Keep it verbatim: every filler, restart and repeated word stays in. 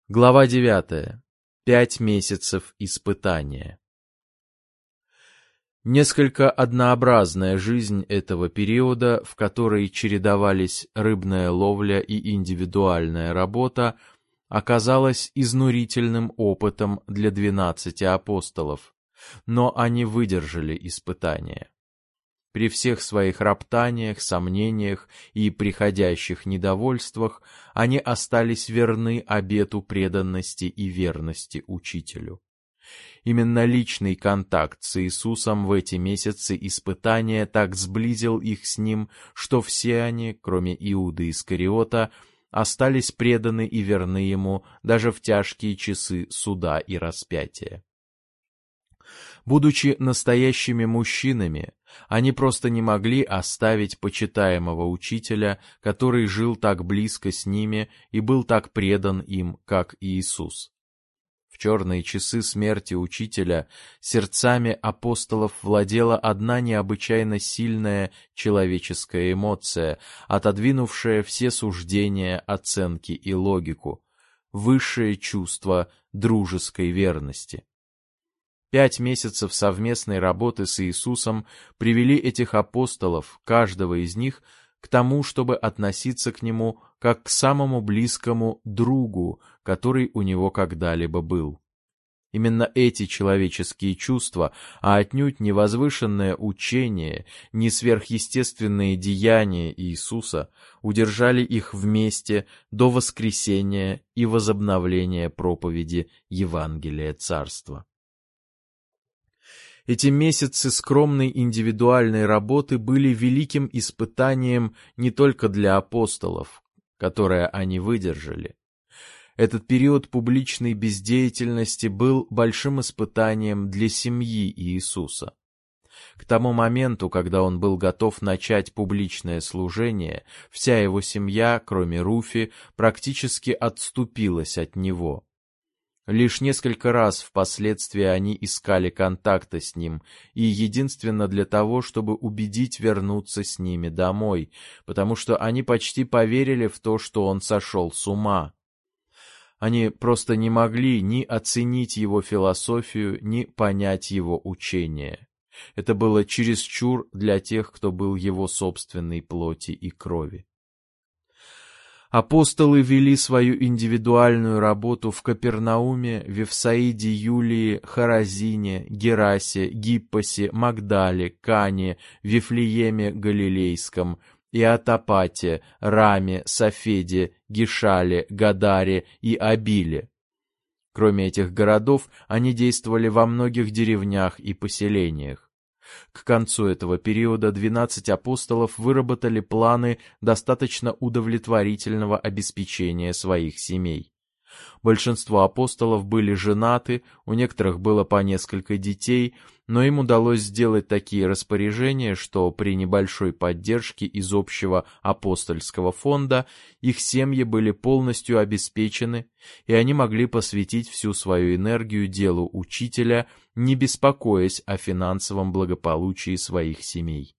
Глава девятая. Пять месяцев испытания. Несколько однообразная жизнь этого периода, в которой чередовались рыбная ловля и индивидуальная работа, оказалась изнурительным опытом для двенадцати апостолов, но они выдержали испытание. При всех своих роптаниях, сомнениях и приходящих недовольствах они остались верны обету преданности и верности Учителю. Именно личный контакт с Иисусом в эти месяцы испытания так сблизил их с Ним, что все они, кроме Иуды Искариота, остались преданы и верны Ему даже в тяжкие часы суда и распятия. Будучи настоящими мужчинами, они просто не могли оставить почитаемого учителя, который жил так близко с ними и был так предан им, как Иисус. В черные часы смерти учителя сердцами апостолов владела одна необычайно сильная человеческая эмоция, отодвинувшая все суждения, оценки и логику, высшее чувство дружеской верности. Пять месяцев совместной работы с Иисусом привели этих апостолов, каждого из них, к тому, чтобы относиться к Нему как к самому близкому другу, который у него когда-либо был. Именно эти человеческие чувства, а отнюдь не возвышенное учение, не сверхъестественные деяния Иисуса, удержали их вместе до воскресения и возобновления проповеди Евангелия Царства. Эти месяцы скромной индивидуальной работы были великим испытанием не только для апостолов, которое они выдержали. Этот период публичной бездеятельности был большим испытанием для семьи Иисуса. К тому моменту, когда он был готов начать публичное служение, вся его семья, кроме Руфи, практически отступилась от него. Лишь несколько раз впоследствии они искали контакта с ним, и единственно для того, чтобы убедить вернуться с ними домой, потому что они почти поверили в то, что он сошел с ума. Они просто не могли ни оценить его философию, ни понять его учение. Это было чересчур для тех, кто был его собственной плоти и крови. Апостолы вели свою индивидуальную работу в Капернауме, Вифсаиде Юлии, Хоразине, Герасе, Гиппосе, Магдале, Кане, Вифлееме Галилейском, Иотопате, Раме, Сафеде, Гишале, Гадаре и Абиле. Кроме этих городов, они действовали во многих деревнях и поселениях. К концу этого периода двенадцать апостолов выработали планы достаточно удовлетворительного обеспечения своих семей. Большинство апостолов были женаты, у некоторых было по несколько детей, но им удалось сделать такие распоряжения, что при небольшой поддержке из общего апостольского фонда их семьи были полностью обеспечены, и они могли посвятить всю свою энергию делу учителя, не беспокоясь о финансовом благополучии своих семей.